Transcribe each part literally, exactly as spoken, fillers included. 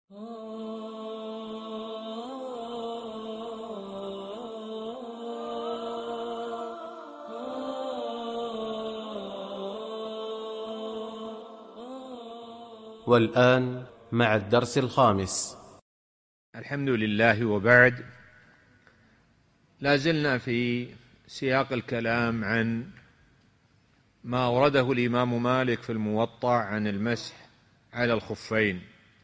والآن مع الدرس الخامس. الحمد لله، وبعد. لا زلنا في سياق الكلام عن ما أورده الإمام مالك في الموطأ عن المسح على الخفين،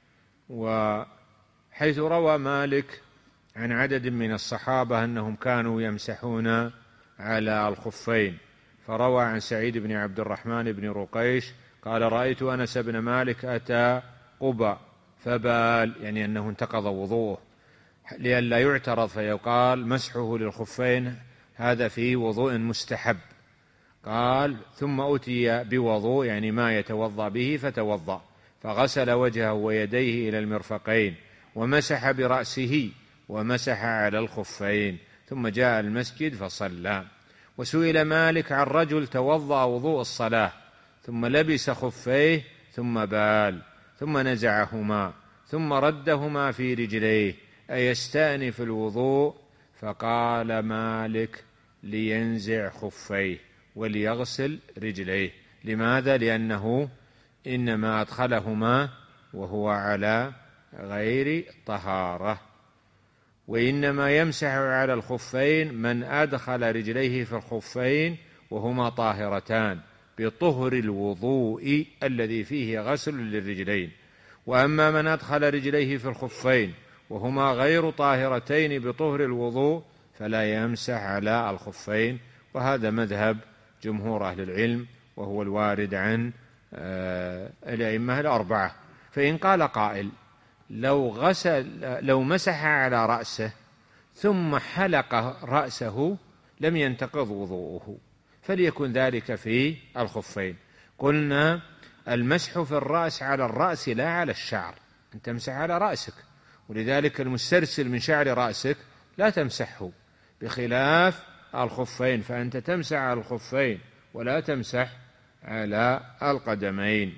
وحيث روى مالك عن عدد من الصحابة أنهم كانوا يمسحون على الخفين، فروى عن سعيد بن عبد الرحمن بن رقيش قال: رأيت أنس بن مالك أتى قبى فبال، يعني أنه انتقض وضوءه، لئلا يعترض فيقال مسحه للخفين هذا فيه وضوء مستحب. قال: ثم أتي بوضوء، يعني ما يتوضأ به، فتوضأ فغسل وجهه ويديه إلى المرفقين ومسح برأسه ومسح على الخفين، ثم جاء المسجد فصلى. وسئل مالك عن رجل توضأ وضوء الصلاة ثم لبس خفيه ثم بال ثم نزعهما ثم ردهما في رجليه أيستأنف الوضوء؟ فقال مالك: لينزع خفيه وليغسل رجليه. لماذا؟ لأنه إنما أدخلهما وهو على غير طهارة، وإنما يمسح على الخفين من أدخل رجليه في الخفين وهما طاهرتان بطهر الوضوء الذي فيه غسل للرجلين. وأما من أدخل رجليه في الخفين وهما غير طاهرتين بطهر الوضوء فلا يمسح على الخفين، وهذا مذهب جمهور أهل العلم، وهو الوارد عن الأئمة الأربعة. فإن قال قائل: لو غسل لو مسح على رأسه ثم حلق رأسه لم ينتقض وضوءه، فليكن ذلك في الخفين. قلنا: المسح في الرأس على الرأس لا على الشعر، أن تمسح على رأسك، ولذلك المسترسل من شعر رأسك لا تمسحه، بخلاف الخفين فأنت تمسح على الخفين ولا تمسح على القدمين.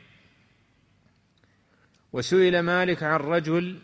وسئل مالك عن رجل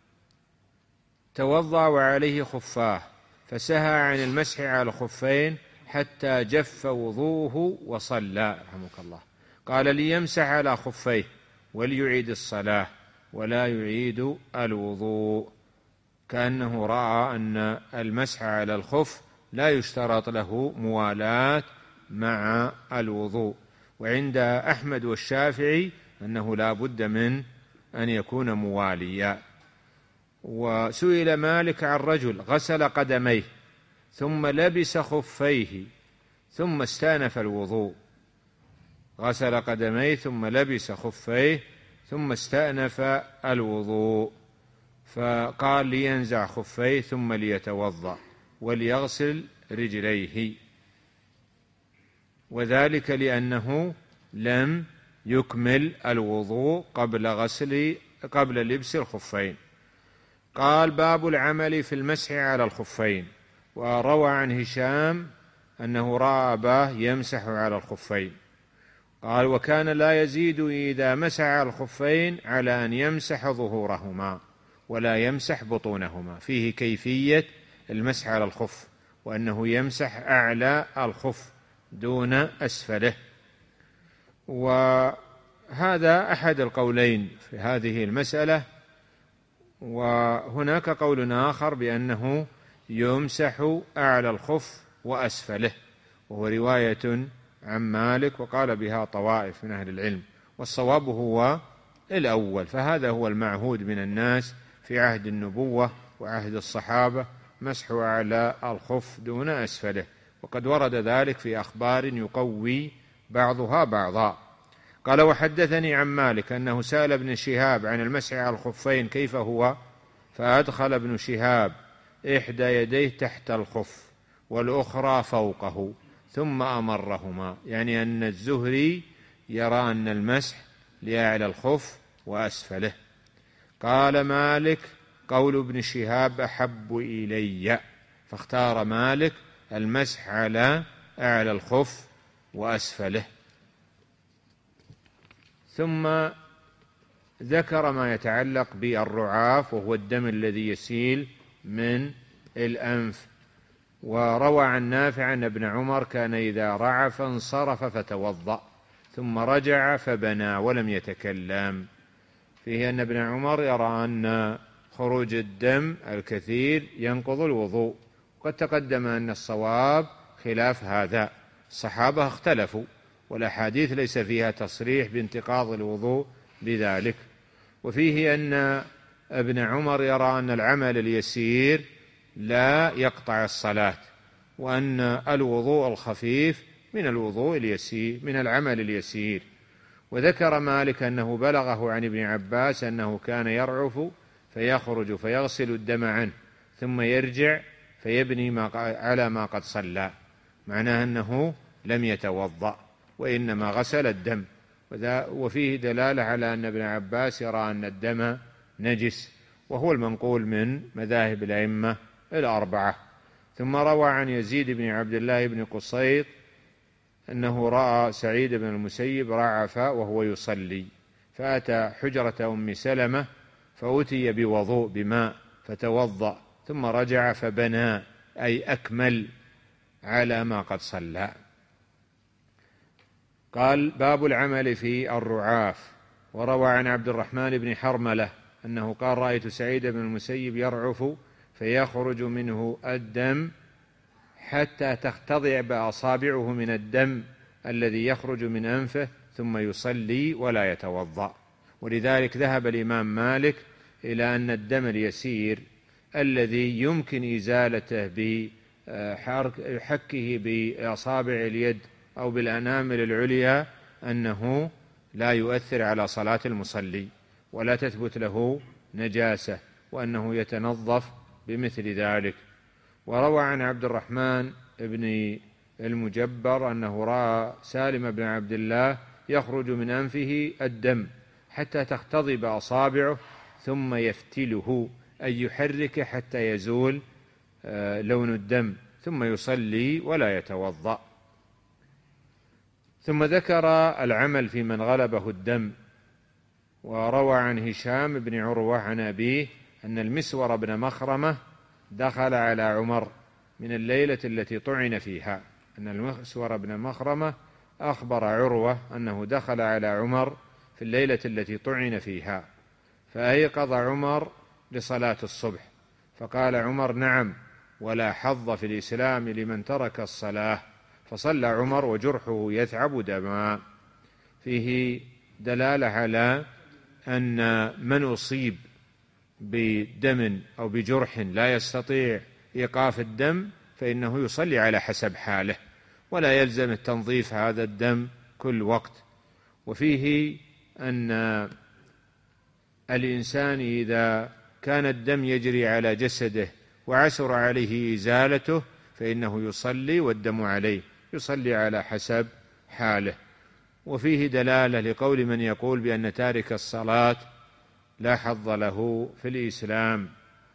توضأ وعليه خفاه فسهى عن المسح على الخفين حتى جف وضوءه وصلى، رحمك الله. قال: ليمسح على خفيه وليعيد الصلاة ولا يعيد الوضوء، كأنه رأى أن المسح على الخف لا يشترط له موالاة مع الوضوء. وعند أحمد والشافعي أنه لا بد من أن يكون مواليا. وسئل مالك عن رجل غسل قدميه ثم لبس خفيه ثم استأنف الوضوء، غسل قدميه ثم لبس خفيه ثم استأنف الوضوء، فقال: لينزع خفيه ثم ليتوضأ وليغسل رجليه، وذلك لأنه لم يكمل الوضوء قبل غسل قبل لبس الخفين. قال: باب العمل في المسح على الخفين. وروى عن هشام أنه رأى أباه يمسح على الخفين. قال: وكان لا يزيد إذا مسح على الخفين على أن يمسح ظهورهما ولا يمسح بطونهما، فيه كيفية المسح على الخف، وأنه يمسح أعلى الخف دون أسفله. وهذا أحد القولين في هذه المسألة. وهناك قول آخر بأنه يمسح أعلى الخف وأسفله، وهو رواية عن مالك، وقال بها طوائف من أهل العلم، والصواب هو الأول. فهذا هو المعهود من الناس في عهد النبوة وعهد الصحابة، مسح على الخف دون أسفله، وقد ورد ذلك في أخبار يقوي بعضها بعضا. قال: وحدثني عن مالك أنه سأل ابن شهاب عن المسح على الخفين كيف هو، فأدخل ابن شهاب إحدى يديه تحت الخف والأخرى فوقه ثم أمرهما، يعني أن الزهري يرى أن المسح لأعلى الخف وأسفله. قال مالك: قول ابن شهاب أحب إلي، فاختار مالك المسح على أعلى الخف وأسفله. ثم ذكر ما يتعلق بالرعاف وهو الدم الذي يسيل من الأنف. وروى عن نافع أن ابن عمر كان إذا رعف انصرف فتوضأ ثم رجع فبنى ولم يتكلم. فيه أن ابن عمر يرى أن خروج الدم الكثير ينقض الوضوء، وقد تقدم أن الصواب خلاف هذا. الصحابة اختلفوا، والأحاديث ليس فيها تصريح بانتقاض الوضوء بذلك. وفيه أن ابن عمر يرى أن العمل اليسير لا يقطع الصلاة، وأن الوضوء الخفيف من الوضوء اليسير من العمل اليسير. وذكر مالك أنه بلغه عن ابن عباس أنه كان يرعف فيخرج فيغسل الدم عنه ثم يرجع فيبني ما على ما قد صلى، معناه أنه لم يتوضأ وإنما غسل الدم. وفيه دلالة على أن ابن عباس يرى أن الدم نجس، وهو المنقول من مذاهب الأئمة الأربعة. ثم روى عن يزيد بن عبد الله بن قصيط أنه رأى سعيد بن المسيب رعف وهو يصلي، فأتى حجرة أم سلمة فأتي بوضوء بماء فتوضأ ثم رجع فبنى، أي أكمل على ما قد صلى. قال: باب العمل في الرعاف. وروى عن عبد الرحمن بن حرملة أنه قال: رأيت سعيد بن المسيب يرعف فيخرج منه الدم حتى تختضع بأصابعه من الدم الذي يخرج من أنفه ثم يصلي ولا يتوضأ. ولذلك ذهب الإمام مالك إلى أن الدم اليسير الذي يمكن إزالته بحكه بأصابع اليد أو بالأنامل العليا أنه لا يؤثر على صلاة المصلي ولا تثبت له نجاسة، وأنه يتنظف بمثل ذلك. وروى عن عبد الرحمن بن المجبر أنه رأى سالم بن عبد الله يخرج من أنفه الدم حتى تختضب أصابعه ثم يفتله، أي يحرك حتى يزول لون الدم ثم يصلي ولا يتوضأ. ثم ذكر العمل في من غلبه الدم. وروى عن هشام بن عروة عن أبيه أن المسور بن مخرمة دخل على عمر من الليلة التي طعن فيها، أن المسور بن مخرمة أخبر عروة أنه دخل على عمر في الليلة التي طعن فيها، فأيقظ عمر لصلاة الصبح، فقال عمر: نعم، ولا حظ في الإسلام لمن ترك الصلاة. فصلى عمر وجرحه يثعب دما. فيه دلالة على أن من أصيب بدم أو بجرح لا يستطيع إيقاف الدم فإنه يصلي على حسب حاله، ولا يلزم التنظيف هذا الدم كل وقت. وفيه أن الإنسان إذا كان الدم يجري على جسده وعسر عليه إزالته فإنه يصلي والدم عليه، يصلي على حسب حاله. وفيه دلالة لقول من يقول بأن تارك الصلاة لا حظ له في الإسلام.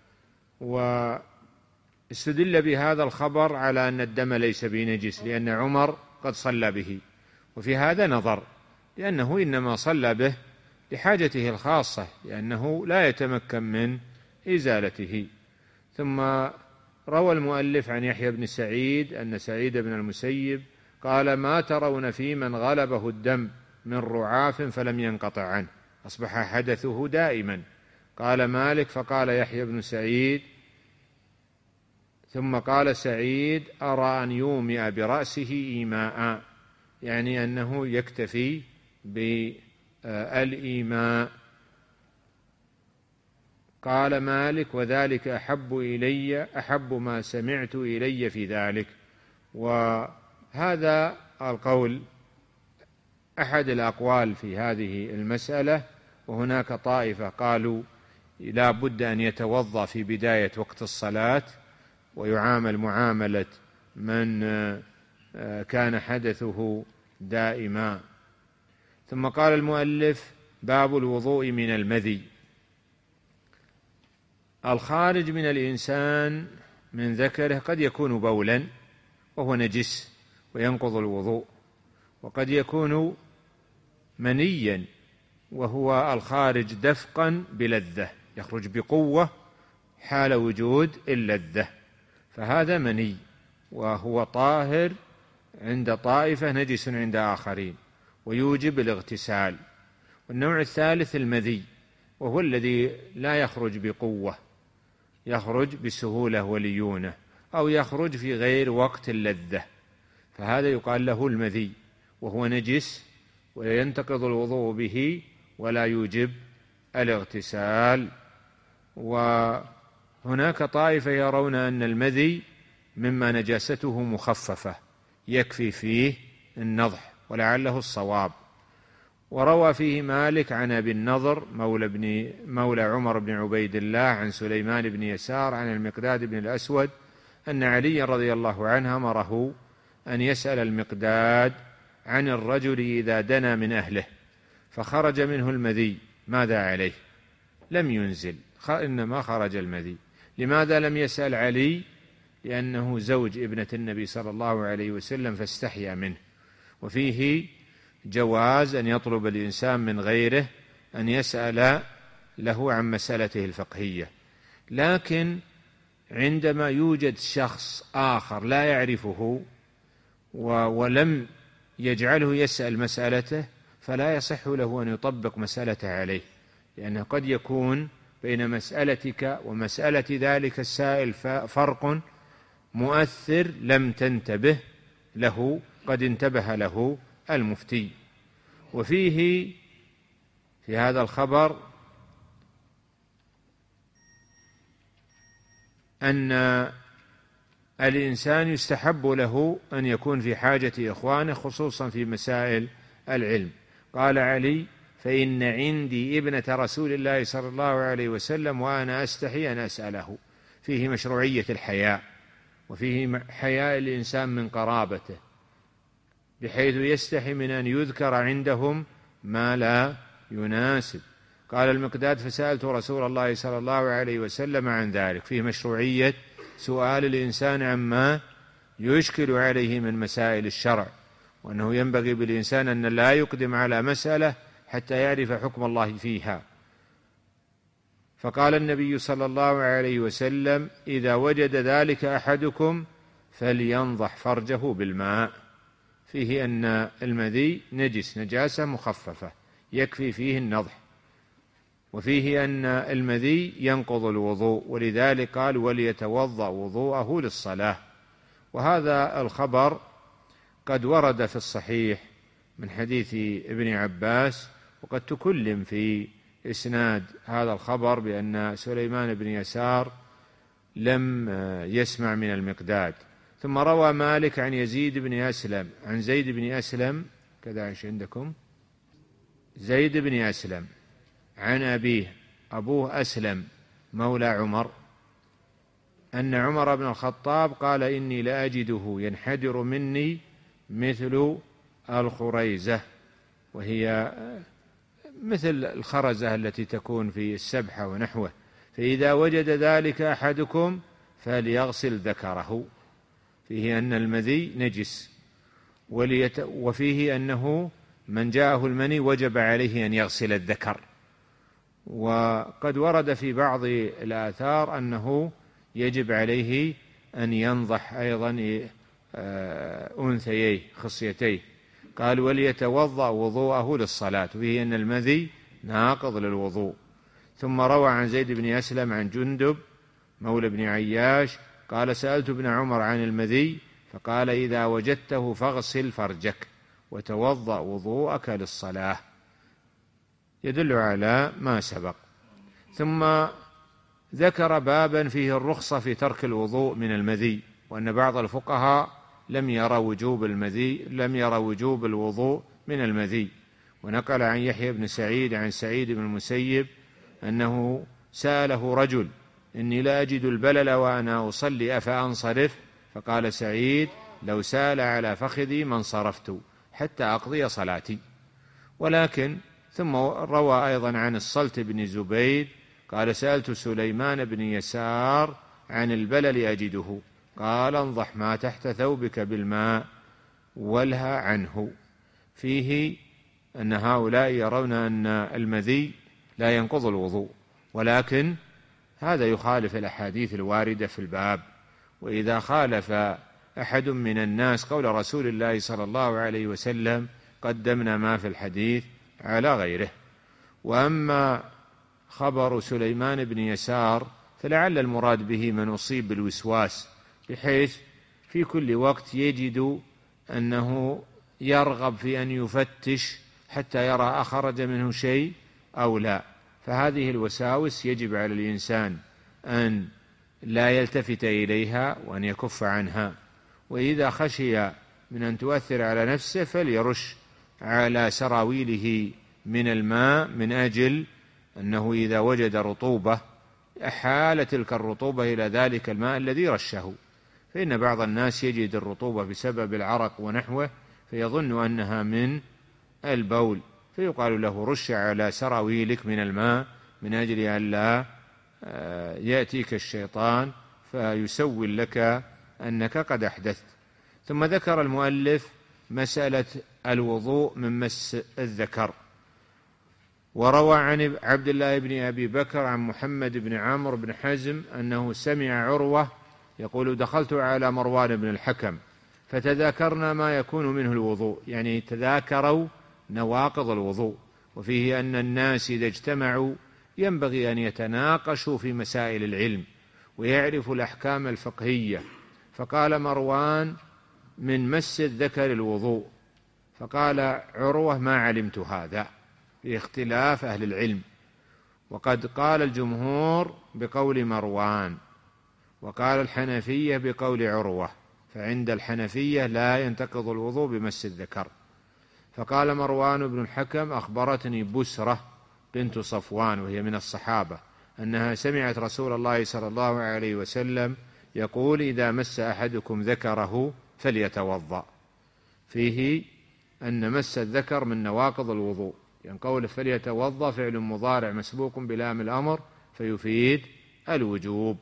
واستدل بهذا الخبر على أن الدم ليس بنجس لأن عمر قد صلى به، وفي هذا نظر، لأنه إنما صلى به لحاجته الخاصة، لأنه لا يتمكن من إزالته. ثم روى المؤلف عن يحيى بن سعيد أن سعيد بن المسيب قال: ما ترون في من غلبه الدم من رعاف فلم ينقطع عنه، أصبح حدثه دائما. قال مالك: فقال يحيى بن سعيد ثم قال سعيد: أرى أن يومئ برأسه إيماء، يعني أنه يكتفي بالإيماء. قال مالك: وذلك أحب إلي أحب ما سمعت إلي في ذلك. وهذا القول أحد الأقوال في هذه المسألة. وهناك طائفة قالوا لا بد أن يتوضأ في بداية وقت الصلاة ويعامل معاملة من كان حدثه دائما. ثم قال المؤلف: باب الوضوء من المذي. الخارج من الإنسان من ذكره قد يكون بولا وهو نجس وينقض الوضوء، وقد يكون منيا وهو الخارج دفقا بلذة، يخرج بقوة حال وجود اللذة، فهذا مني، وهو طاهر عند طائفة نجس عند آخرين، ويوجب الاغتسال. والنوع الثالث المذي، وهو الذي لا يخرج بقوة، يخرج بسهولة وليونة، أو يخرج في غير وقت اللذة، فهذا يقال له المذي، وهو نجس وينتقض الوضوء به ولا يوجب الاغتسال. وهناك طائفة يرون أن المذي مما نجاسته مخففة يكفي فيه النضح، ولعله الصواب. وروى فيه مالك عن أبي النضر مولى, بن مولى عمر بن عبيد الله عن سليمان بن يسار عن المقداد بن الأسود أن علي رضي الله عنه أمره أن يسأل المقداد عن الرجل إذا دنا من أهله فخرج منه المذي ماذا عليه؟ لم ينزل، إنما خرج المذي. لماذا لم يسأل علي؟ لأنه زوج ابنة النبي صلى الله عليه وسلم فاستحيا منه. وفيه جواز أن يطلب الإنسان من غيره أن يسأل له عن مسألته الفقهية، لكن عندما يوجد شخص آخر لا يعرفه ولم يجعله يسأل مسألته فلا يصح له أن يطبق مسألته عليه، لأنه قد يكون بين مسألتك ومسألة ذلك السائل فرق مؤثر لم تنتبه له، قد انتبه له المفتي. وفيه في هذا الخبر أن الإنسان يستحب له أن يكون في حاجة إخوانه خصوصا في مسائل العلم. قال علي: فإن عندي ابنة رسول الله صلى الله عليه وسلم وأنا أستحي أن أسأله. فيه مشروعية الحياء، وفيه حياء الإنسان من قرابته بحيث يستحي من أن يذكر عندهم ما لا يناسب. قال المقداد: فسألت رسول الله صلى الله عليه وسلم عن ذلك. فيه مشروعية سؤال الإنسان عما يشكل عليه من مسائل الشرع، وأنه ينبغي بالإنسان أن لا يقدم على مسألة حتى يعرف حكم الله فيها. فقال النبي صلى الله عليه وسلم: إذا وجد ذلك أحدكم فلينضح فرجه بالماء. فيه أن المذي نجس نجاسة مخففة يكفي فيه النضح. وفيه أن المذي ينقض الوضوء، ولذلك قال: وليتوضأ وضوءه للصلاة. وهذا الخبر قد ورد في الصحيح من حديث ابن عباس، وقد تكلم في إسناد هذا الخبر بأن سليمان بن يسار لم يسمع من المقداد. ثم روى مالك عن يزيد بن أسلم عن زيد بن أسلم، كذا عش عندكم، زيد بن أسلم عن أبيه، أبوه أسلم مولى عمر، أن عمر بن الخطاب قال: إني لأجده ينحدر مني مثل الخريزة، وهي مثل الخرزة التي تكون في السبحة ونحوه، فإذا وجد ذلك أحدكم فليغسل ذكره. فيه أن المذي نجس، وليت وفيه أنه من جاءه المني وجب عليه أن يغسل الذكر. وقد ورد في بعض الآثار أنه يجب عليه أن ينضح أيضا أنثييه خصيتيه. قال: وليتوضأ وضوءه للصلاة. وفيه أن المذي ناقض للوضوء. ثم روى عن زيد بن أسلم عن جندب مولى بن عياش قال: سألت ابن عمر عن المذي فقال: إذا وجدته فاغسل فرجك وتوضأ وضوءك للصلاة. يدل على ما سبق. ثم ذكر بابا فيه الرخصة في ترك الوضوء من المذي، وأن بعض الفقهاء لم يرى وجوب المذي لم يرى وجوب الوضوء من المذي. ونقل عن يحيى بن سعيد عن سعيد بن المسيب أنه سأله رجل: إني لا أجد البلل وأنا أصلي أفأنصرف؟ فقال سعيد: لو سال على فخذي ما انصرفت حتى أقضي صلاتي. ولكن ثم روى أيضا عن الصلت بن زبيد قال: سألت سليمان بن يسار عن البلل أجده، قال: انضح ما تحت ثوبك بالماء والها عنه. فيه أن هؤلاء يرون أن المذي لا ينقض الوضوء، ولكن هذا يخالف الأحاديث الواردة في الباب. وإذا خالف أحد من الناس قول رسول الله صلى الله عليه وسلم قدمنا ما في الحديث على غيره. وأما خبر سليمان بن يسار فلعل المراد به من أصيب بالوسواس، بحيث في كل وقت يجد أنه يرغب في أن يفتش حتى يرى أخرج منه شيء أو لا، فهذه الوساوس يجب على الإنسان أن لا يلتفت إليها وأن يكف عنها. وإذا خشي من أن تؤثر على نفسه فليرش على سراويله من الماء، من أجل أنه إذا وجد رطوبة أحال تلك الرطوبة إلى ذلك الماء الذي رشه، فإن بعض الناس يجد الرطوبة بسبب العرق ونحوه فيظن أنها من البول، فيقال له رش على سراويلك من الماء من أجل أن لا يأتيك الشيطان فيسول لك أنك قد أحدثت. ثم ذكر المؤلف مسألة الوضوء من مس الذكر. وروى عن عبد الله بن أبي بكر عن محمد بن عمرو بن حزم أنه سمع عروة يقول دخلت على مروان بن الحكم فتذاكرنا ما يكون منه الوضوء، يعني تذاكروا نواقض الوضوء، وفيه أن الناس إذا اجتمعوا ينبغي أن يتناقشوا في مسائل العلم ويعرفوا الأحكام الفقهية. فقال مروان من مس الذكر الوضوء، فقال عروة ما علمت هذا، في اختلاف أهل العلم، وقد قال الجمهور بقول مروان، وقال الحنفية بقول عروة، فعند الحنفية لا ينتقض الوضوء بمس الذكر. فقال مروان بن الحكم أخبرتني بسرة بنت صفوان وهي من الصحابة أنها سمعت رسول الله صلى الله عليه وسلم يقول إذا مس أحدكم ذكره فليتوضأ، فيه أن مس الذكر من نواقض الوضوء، يعني قوله فليتوضأ فعل مضارع مسبوق بلام الأمر فيفيد الوجوب.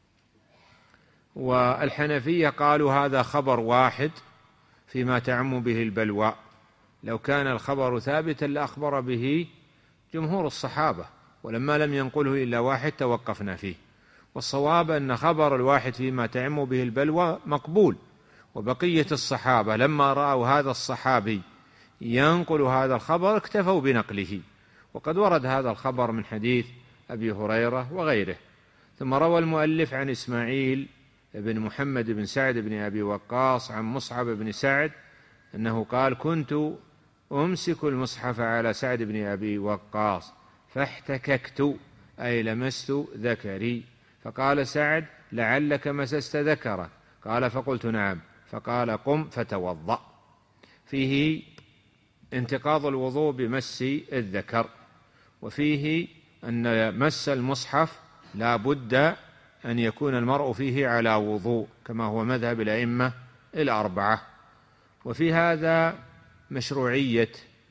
والحنفية قالوا هذا خبر واحد فيما تعم به البلوى، لو كان الخبر ثابتا لأخبر به جمهور الصحابة، ولما لم ينقله إلا واحد توقفنا فيه. والصواب أن خبر الواحد فيما تعم به البلوى مقبول، وبقية الصحابة لما رأوا هذا الصحابي ينقل هذا الخبر اكتفوا بنقله، وقد ورد هذا الخبر من حديث أبي هريرة وغيره. ثم روى المؤلف عن إسماعيل بن محمد بن سعد بن أبي وقاص عن مصعب بن سعد أنه قال كنت أمسك المصحف على سعد بن أبي وقاص فاحتككت أي لمست ذكري، فقال سعد لعلك مسست ذكرك، قال فقلت نعم، فقال قم فتوضأ. فيه انتقاض الوضوء بمس الذكر، وفيه أن مس المصحف لا بد أن يكون المرء فيه على وضوء كما هو مذهب الأئمة الأربعة. وفي هذا مشروعية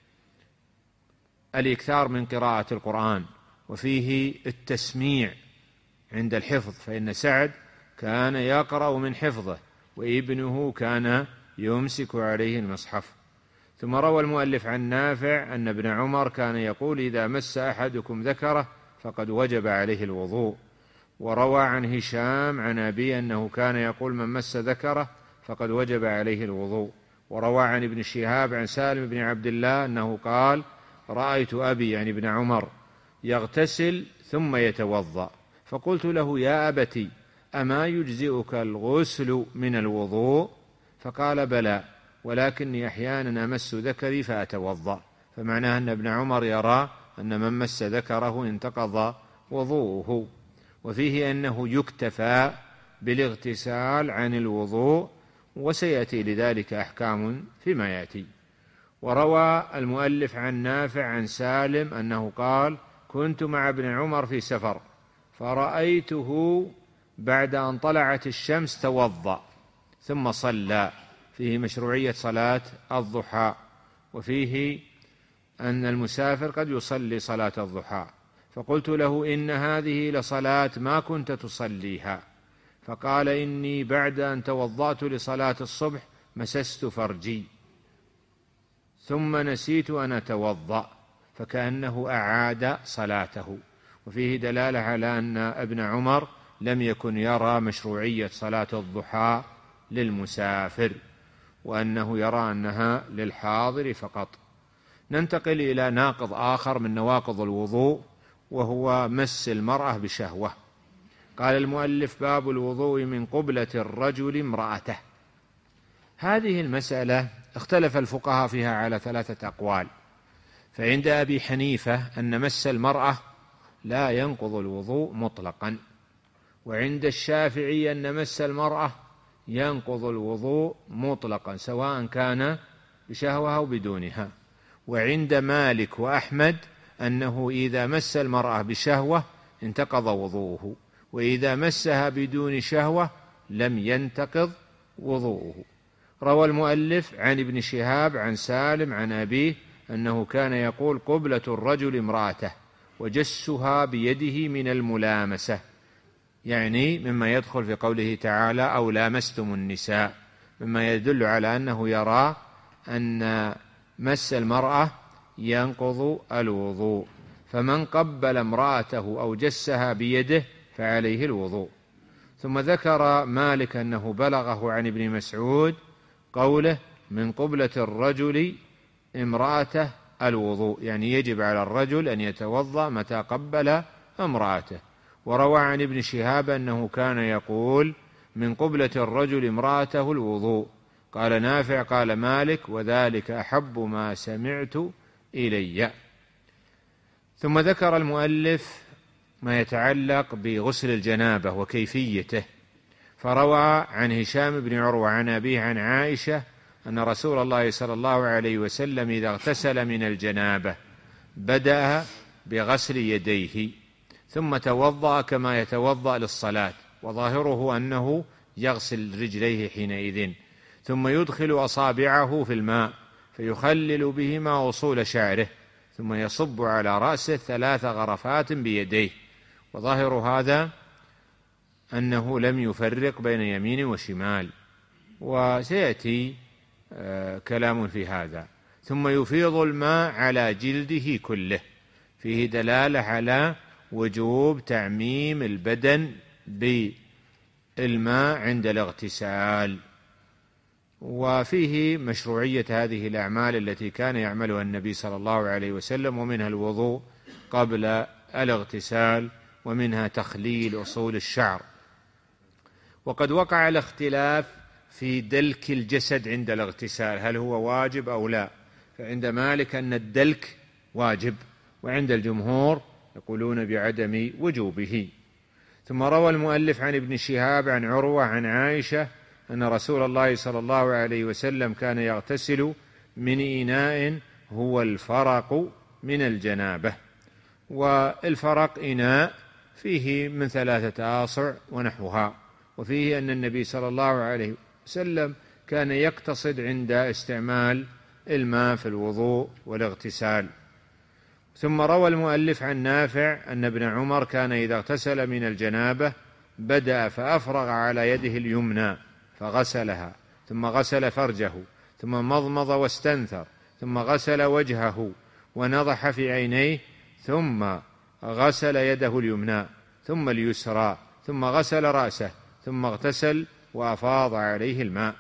الإكثار من قراءة القرآن، وفيه التسميع عند الحفظ، فإن سعد كان يقرأ من حفظه وابنه كان يمسك عليه المصحف. ثم روى المؤلف عن نافع أن ابن عمر كان يقول إذا مس أحدكم ذكره فقد وجب عليه الوضوء. وروى عن هشام عن أبي أنه كان يقول من مس ذكره فقد وجب عليه الوضوء. وروى عن ابن شهاب عن سالم بن عبد الله أنه قال رأيت أبي يعني ابن عمر يغتسل ثم يتوضأ، فقلت له يا أبتي أما يجزئك الغسل من الوضوء؟ فقال بلى، ولكني أحيانا أمس ذكري فأتوضأ. فمعناه أن ابن عمر يرى أن من مس ذكره انتقض وضوءه. وفيه أنه يكتفى بالاغتسال عن الوضوء، وسيأتي لذلك أحكام فيما يأتي. وروى المؤلف عن نافع عن سالم أنه قال كنت مع ابن عمر في سفر فرأيته بعد أن طلعت الشمس توضأ ثم صلى، فيه مشروعية صلاة الضحى. وفيه أن المسافر قد يصلي صلاة الضحى، فقلت له إن هذه لصلاة ما كنت تصليها، فقال إني بعد أن توضأت لصلاة الصبح مسست فرجي. ثم نسيت أن أتوضأ، فكأنه أعاد صلاته. وفيه دلالة على أن ابن عمر لم يكن يرى مشروعية صلاة الضحى للمسافر، وأنه يرى أنها للحاضر فقط. ننتقل إلى ناقض آخر من نواقض الوضوء، وهو مس المرأة بشهوة. قال المؤلف: باب الوضوء من قبلة الرجل امرأته. هذه المسألة اختلف الفقهاء فيها على ثلاثة أقوال. فعند أبي حنيفة أن مس المرأة لا ينقض الوضوء مطلقا، وعند الشافعي أن مس المرأة ينقض الوضوء مطلقا سواء كان بشهوة أو بدونها. وعند مالك وأحمد أنه إذا مس المرأة بشهوة انتقض وضوءه، وإذا مسها بدون شهوة لم ينتقض وضوءه. روى المؤلف عن ابن شهاب عن سالم عن أبيه أنه كان يقول: قبلة الرجل امرأته وجسها بيده من الملامسة، يعني مما يدخل في قوله تعالى: أو لامستم النساء، مما يدل على أنه يرى أن مس المرأة ينقض الوضوء، فمن قبل امرأته أو جسها بيده فعليه الوضوء. ثم ذكر مالك أنه بلغه عن ابن مسعود قوله: من قبلة الرجل امرأته الوضوء، يعني يجب على الرجل أن يتوضأ متى قبل امرأته. وروى عن ابن شهاب أنه كان يقول: من قبلة الرجل امرأته الوضوء. قال نافع قال مالك: وذلك أحب ما سمعت إلي. ثم ذكر المؤلف ما يتعلق بغسل الجنابة وكيفيته، فروى عن هشام بن عروة عن أبيه عن عائشة أن رسول الله صلى الله عليه وسلم إذا اغتسل من الجنابة بدأ بغسل يديه ثم توضأ كما يتوضأ للصلاة، وظاهره أنه يغسل رجليه حينئذ، ثم يدخل أصابعه في الماء فيخلل بهما أصول شعره، ثم يصب على رأسه ثلاث غرفات بيديه. وظاهر هذا أنه لم يفرق بين يمين وشمال، وسيأتي كلام في هذا. ثم يفيض الماء على جلده كله، فيه دلالة على وجوب تعميم البدن بالماء عند الاغتسال، وفيه مشروعية هذه الأعمال التي كان يعملها النبي صلى الله عليه وسلم، ومنها الوضوء قبل الاغتسال، ومنها تخليل أصول الشعر. وقد وقع الاختلاف في دلك الجسد عند الاغتسال، هل هو واجب أو لا؟ فعند مالك أن الدلك واجب، وعند الجمهور يقولون بعدم وجوبه. ثم روى المؤلف عن ابن شهاب عن عروة عن عائشة أن رسول الله صلى الله عليه وسلم كان يغتسل من إناء هو الفرق من الجنابة. والفرق إناء فيه من ثلاثة آصع ونحوها، وفيه أن النبي صلى الله عليه وسلم كان يقتصد عند استعمال الماء في الوضوء والاغتسال. ثم روى المؤلف عن نافع أن ابن عمر كان إذا اغتسل من الجنابة بدأ فأفرغ على يده اليمنى فغسلها، ثم غسل فرجه، ثم مضمض واستنثر، ثم غسل وجهه ونضح في عينيه، ثم غسل يده اليمنى ثم اليسرى، ثم غسل رأسه، ثم اغتسل وأفاض عليه الماء.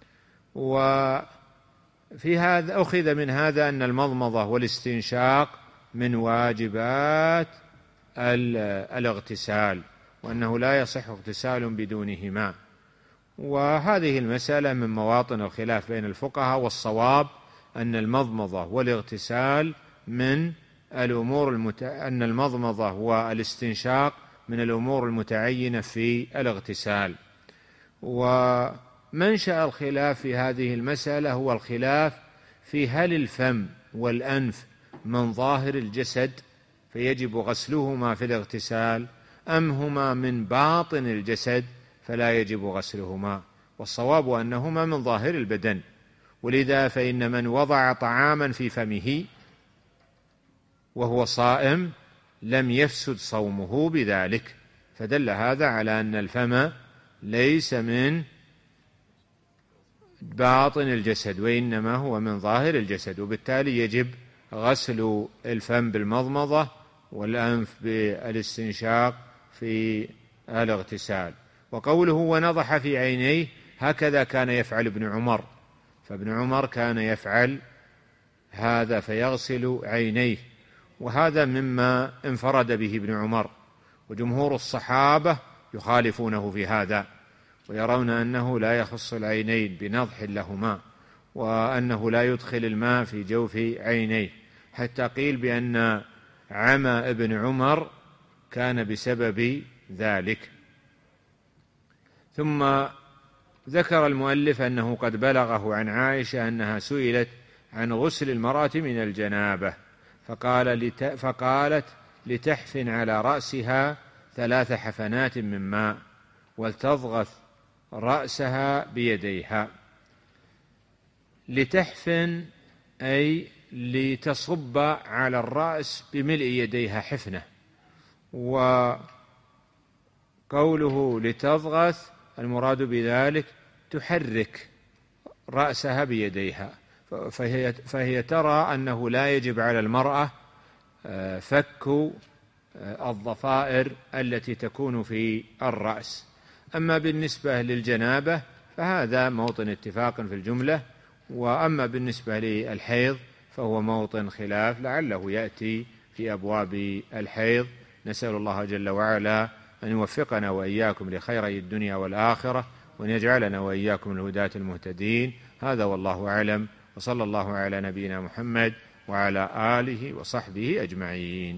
وفي هذا أخذ من هذا أن المضمضة والاستنشاق من واجبات الاغتسال، وأنه لا يصح اغتسال بدونهما. وهذه المسألة من مواطن الخلاف بين الفقهاء، والصواب أن المضمضة والاغتسال من الأمور المت... أن المضمضة والاستنشاق من الأمور المتعينة في الاغتسال. ومنشأ الخلاف في هذه المسألة هو الخلاف في هل الفم والأنف من ظاهر الجسد فيجب غسلهما في الاغتسال، أم هما من باطن الجسد فلا يجب غسلهما. والصواب أنهما من ظاهر البدن، ولذا فإن من وضع طعاما في فمه وهو صائم لم يفسد صومه بذلك، فدل هذا على أن الفم ليس من باطن الجسد وإنما هو من ظاهر الجسد، وبالتالي يجب غسل الفم بالمضمضة والأنف بالاستنشاق في الاغتسال. وقوله ونضح في عينيه، هكذا كان يفعل ابن عمر، فابن عمر كان يفعل هذا فيغسل عينيه، وهذا مما انفرد به ابن عمر، وجمهور الصحابة يخالفونه في هذا ويرون أنه لا يخص العينين بنضح لهما، وأنه لا يدخل الماء في جوف عينيه، حتى قيل بأن عمى ابن عمر كان بسبب ذلك. ثم ذكر المؤلف أنه قد بلغه عن عائشة أنها سئلت عن غسل المرأة من الجنابة فقال لت فقالت لتحفن على رأسها ثلاث حفنات من ماء ولتضغط رأسها بيديها. لتحفن أي لتصب على الرأس بملء يديها حفنة، وقوله لتضغط المراد بذلك تحرك رأسها بيديها، فهي, فهي ترى أنه لا يجب على المرأة فك الضفائر التي تكون في الرأس. أما بالنسبة للجنابة فهذا موطن اتفاق في الجملة، وأما بالنسبة للحيض فهو موطن خلاف، لعله يأتي في أبواب الحيض. نسأل الله جل وعلا أن يوفقنا وإياكم لخيري الدنيا والآخرة، وأن يجعلنا وإياكم الهداة المهتدين. هذا والله أعلم، وصلى الله على نبينا محمد وعلى آله وصحبه أجمعين.